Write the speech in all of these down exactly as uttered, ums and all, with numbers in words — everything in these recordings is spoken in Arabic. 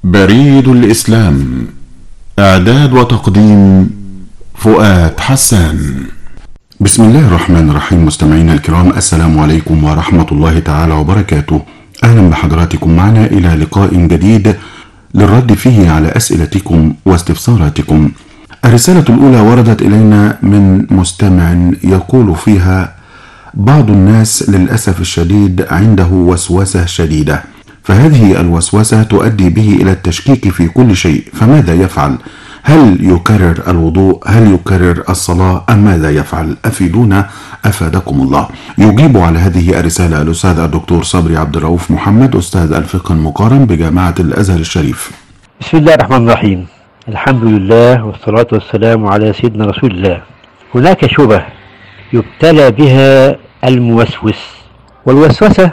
بريد الإسلام. إعداد وتقديم فؤاد حسان. بسم الله الرحمن الرحيم. مستمعينا الكرام، السلام عليكم ورحمة الله تعالى وبركاته. أهلا بحضراتكم معنا إلى لقاء جديد للرد فيه على أسئلتكم واستفساراتكم. الرسالة الأولى وردت إلينا من مستمع يقول فيها: بعض الناس للأسف الشديد عنده وسوسة شديدة، فهذه الوسوسة تؤدي به إلى التشكيك في كل شيء، فماذا يفعل؟ هل يكرر الوضوء؟ هل يكرر الصلاة؟ أم ماذا يفعل؟ أفيدونا أفادكم الله. يجيب على هذه الرسالة الأستاذ الدكتور صبري عبد الرؤوف محمد، أستاذ الفقه المقارن بجامعة الأزهر الشريف. بسم الله الرحمن الرحيم. الحمد لله والصلاة والسلام على سيدنا رسول الله. هناك شبه يبتلى بها الموسوس، والوسوسة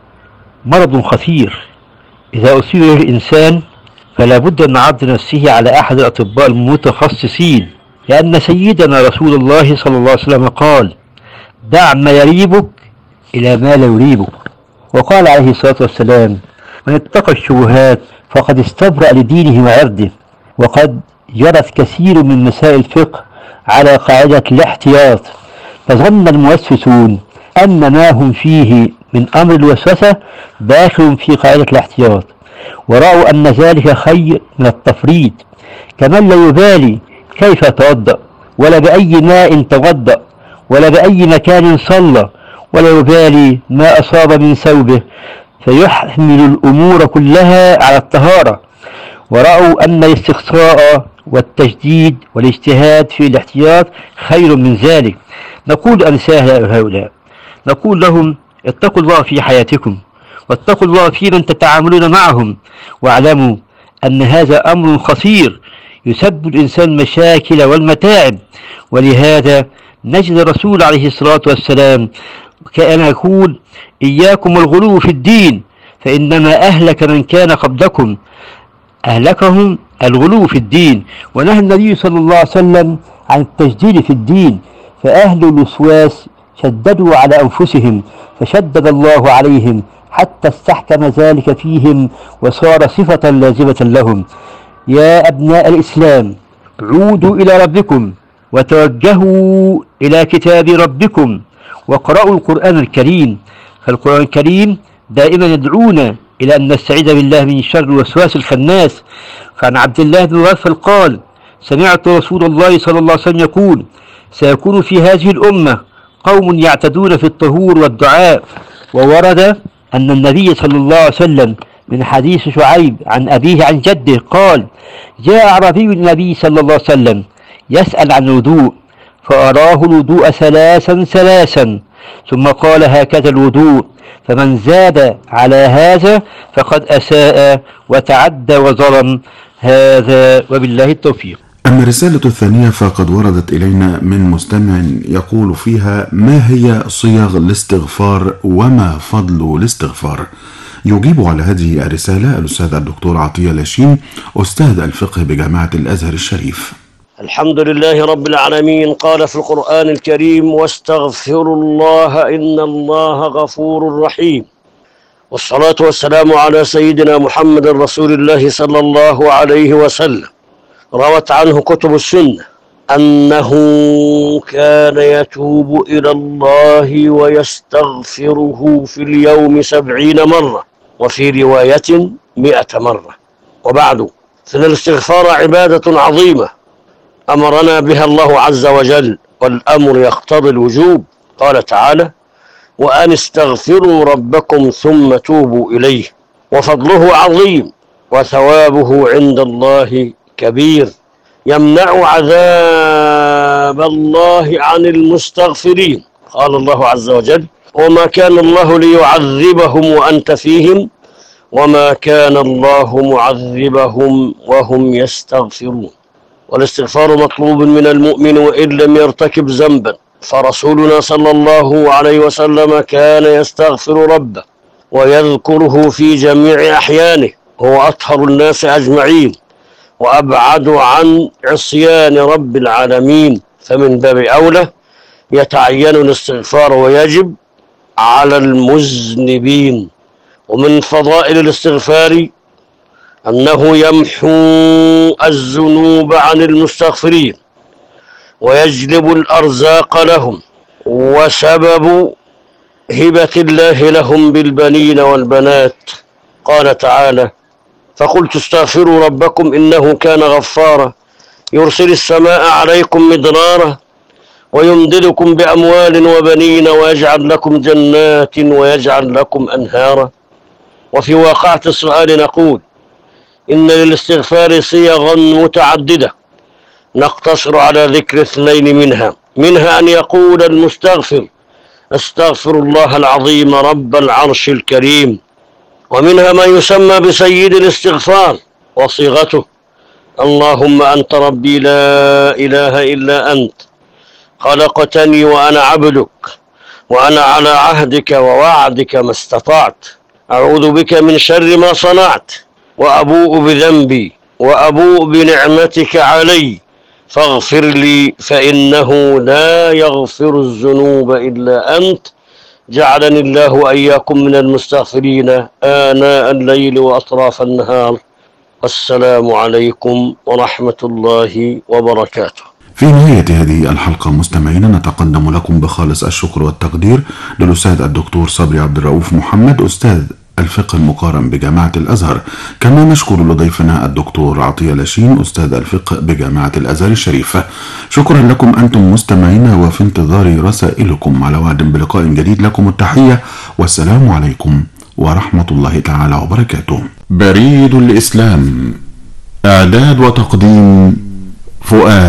مرض خطير إذا أصيب به الإنسان فلا بد أن يعرض نفسه على أحد الأطباء المتخصصين، لأن سيدنا رسول الله صلى الله عليه وسلم قال: دع ما يريبك إلى ما لا يريبك. وقال عليه الصلاة والسلام: من اتقى الشبهات فقد استبرأ لدينه وعرضه. وقد جرت كثير من مسائل الفقه على قاعدة الاحتياط، فظن الموسوسون أن ما هم فيه من أمر الوسوسة داخل في قاعدة الاحتياط، ورأوا أن ذلك خير من التفريط، كمن لا يبالي كيف توضأ، ولا بأي ماء توضأ، ولا بأي مكان صلى، ولا يبالي ما أصاب من ثوبه، فيحمل الأمور كلها على الطهارة. ورأوا أن الاستقصاء والتجديد والاجتهاد في الاحتياط خير من ذلك. نقول أمثال هؤلاء، نقول لهم: اتقوا الله في حياتكم، واتقوا الله في من تتعاملون معهم، واعلموا أن هذا أمر خطير يسبب الإنسان مشاكل والمتاعب. ولهذا نجد الرسول عليه الصلاة والسلام كان يقول: إياكم الغلو في الدين، فإنما أهلك من كان قبلكم، أهلكهم الغلو في الدين. ونهى النبي صلى الله عليه وسلم عن التجديد في الدين، فأهل الوسواس شددوا على أنفسهم فشدد الله عليهم حتى استحكم ذلك فيهم وصار صفة لازمة لهم. يا أبناء الإسلام، عودوا إلى ربكم وتوجهوا إلى كتاب ربكم واقرأوا القرآن الكريم، فالقرآن الكريم دائما يدعونا إلى أن نستعيذ بالله من شر الوسواس الخناس. فعن عبد الله بن مغفل قال: سمعت رسول الله صلى الله عليه وسلم يقول: سيكون في هذه الأمة قوم يعتدون في الطهور والدعاء. وورد أن النبي صلى الله عليه وسلم من حديث شعيب عن أبيه عن جده قال: جاء أعرابي النبي صلى الله عليه وسلم يسأل عن الوضوء، فأراه الوضوء ثلاثا ثلاثا، ثم قال: هكذا الوضوء، فمن زاد على هذا فقد أساء وتعدى وظلم. هذا وبالله التوفيق. أما الرسالة الثانية فقد وردت إلينا من مستمع يقول فيها: ما هي صيغ الاستغفار وما فضل الاستغفار؟ يجيب على هذه الرسالة الأستاذ الدكتور عطية لاشين، أستاذ الفقه بجامعة الأزهر الشريف. الحمد لله رب العالمين. قال في القرآن الكريم: واستغفروا الله إن الله غفور رحيم. والصلاة والسلام على سيدنا محمد رسول الله صلى الله عليه وسلم. روت عنه كتب السنة أنه كان يتوب إلى الله ويستغفره في اليوم سبعين مرة، وفي رواية مئة مرة. وبعد، فإن الاستغفار عبادة عظيمة أمرنا بها الله عز وجل، والأمر يقتضي الوجوب. قال تعالى: وأن استغفروا ربكم ثم توبوا إليه. وفضله عظيم وثوابه عند الله كبير، يمنع عذاب الله عن المستغفرين. قال الله عز وجل: وما كان الله ليعذبهم وأنت فيهم وما كان الله معذبهم وهم يستغفرون. والاستغفار مطلوب من المؤمن وإن لم يرتكب ذنبا، فرسولنا صلى الله عليه وسلم كان يستغفر ربه ويذكره في جميع أحيانه، هو أطهر الناس أجمعين وأبعد عن عصيان رب العالمين، فمن باب أولى يتعين الاستغفار ويجب على المذنبين. ومن فضائل الاستغفار أنه يمحو الذنوب عن المستغفرين ويجلب الأرزاق لهم، وسبب هبة الله لهم بالبنين والبنات. قال تعالى: فقلت استغفروا ربكم إنه كان غفارا يرسل السماء عليكم مدرارا ويمددكم بأموال وبنين ويجعل لكم جنات ويجعل لكم أنهارا. وفي واقعة السؤال نقول: إن للاستغفار صيغا متعددة، نقتصر على ذكر اثنين منها منها أن يقول المستغفر: أستغفر الله العظيم رب العرش الكريم. ومنها ما يسمى بسيد الاستغفار وصيغته: اللهم أنت ربي لا إله إلا أنت، خلقتني وأنا عبدك، وأنا على عهدك ووعدك ما استطعت، أعوذ بك من شر ما صنعت، وأبوء بذنبي وأبوء بنعمتك علي فاغفر لي فإنه لا يغفر الذنوب إلا أنت. جعلني الله وإياكم من المستغفرين آناء الليل وأطراف النهار. والسلام عليكم ورحمة الله وبركاته. في نهاية هذه الحلقة مستمعينا نتقدم لكم بخالص الشكر والتقدير للأستاذ الدكتور صبري عبد الرؤوف محمد، أستاذ الفقه المقارن بجامعة الأزهر. كما نشكر لضيفنا الدكتور عطية لاشين، أستاذ الفقه بجامعة الأزهر الشريفة. شكرا لكم أنتم مستمعينا، وفي انتظار رسائلكم على وعد بلقاء جديد. لكم التحية والسلام عليكم ورحمة الله تعالى وبركاته. بريد الإسلام، إعداد وتقديم فؤاد